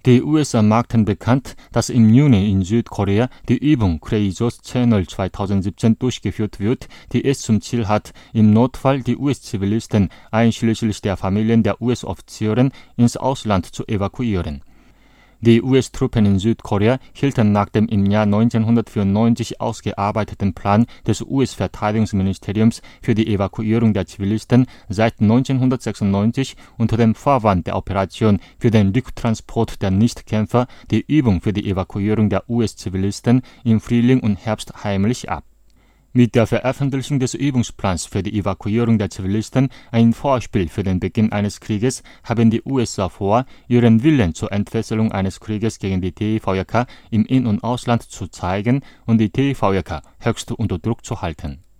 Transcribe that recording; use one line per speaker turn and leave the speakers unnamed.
Die USA machten bekannt, dass im Juni in Südkorea die Übung Courageous Channel 2017 durchgeführt wird, die es zum Ziel hat, im Notfall die US-Zivilisten einschließlich der Familien der US-Offiziere ins Ausland zu evakuieren. Die US-Truppen in Südkorea hielten nach dem im Jahr 1994 ausgearbeiteten Plan des US-Verteidigungsministeriums für die Evakuierung der Zivilisten seit 1996 unter dem Vorwand der Operation für den Rücktransport der Nichtkämpfer die Übung für die Evakuierung der US-Zivilisten im Frühling und Herbst heimlich ab. Mit der Veröffentlichung des Übungsplans für die Evakuierung der Zivilisten, ein Vorspiel für den Beginn eines Krieges, haben die USA vor, ihren Willen zur Entfesselung eines Krieges gegen die TVJK im In- und Ausland zu zeigen und die TVJK höchst unter Druck zu halten.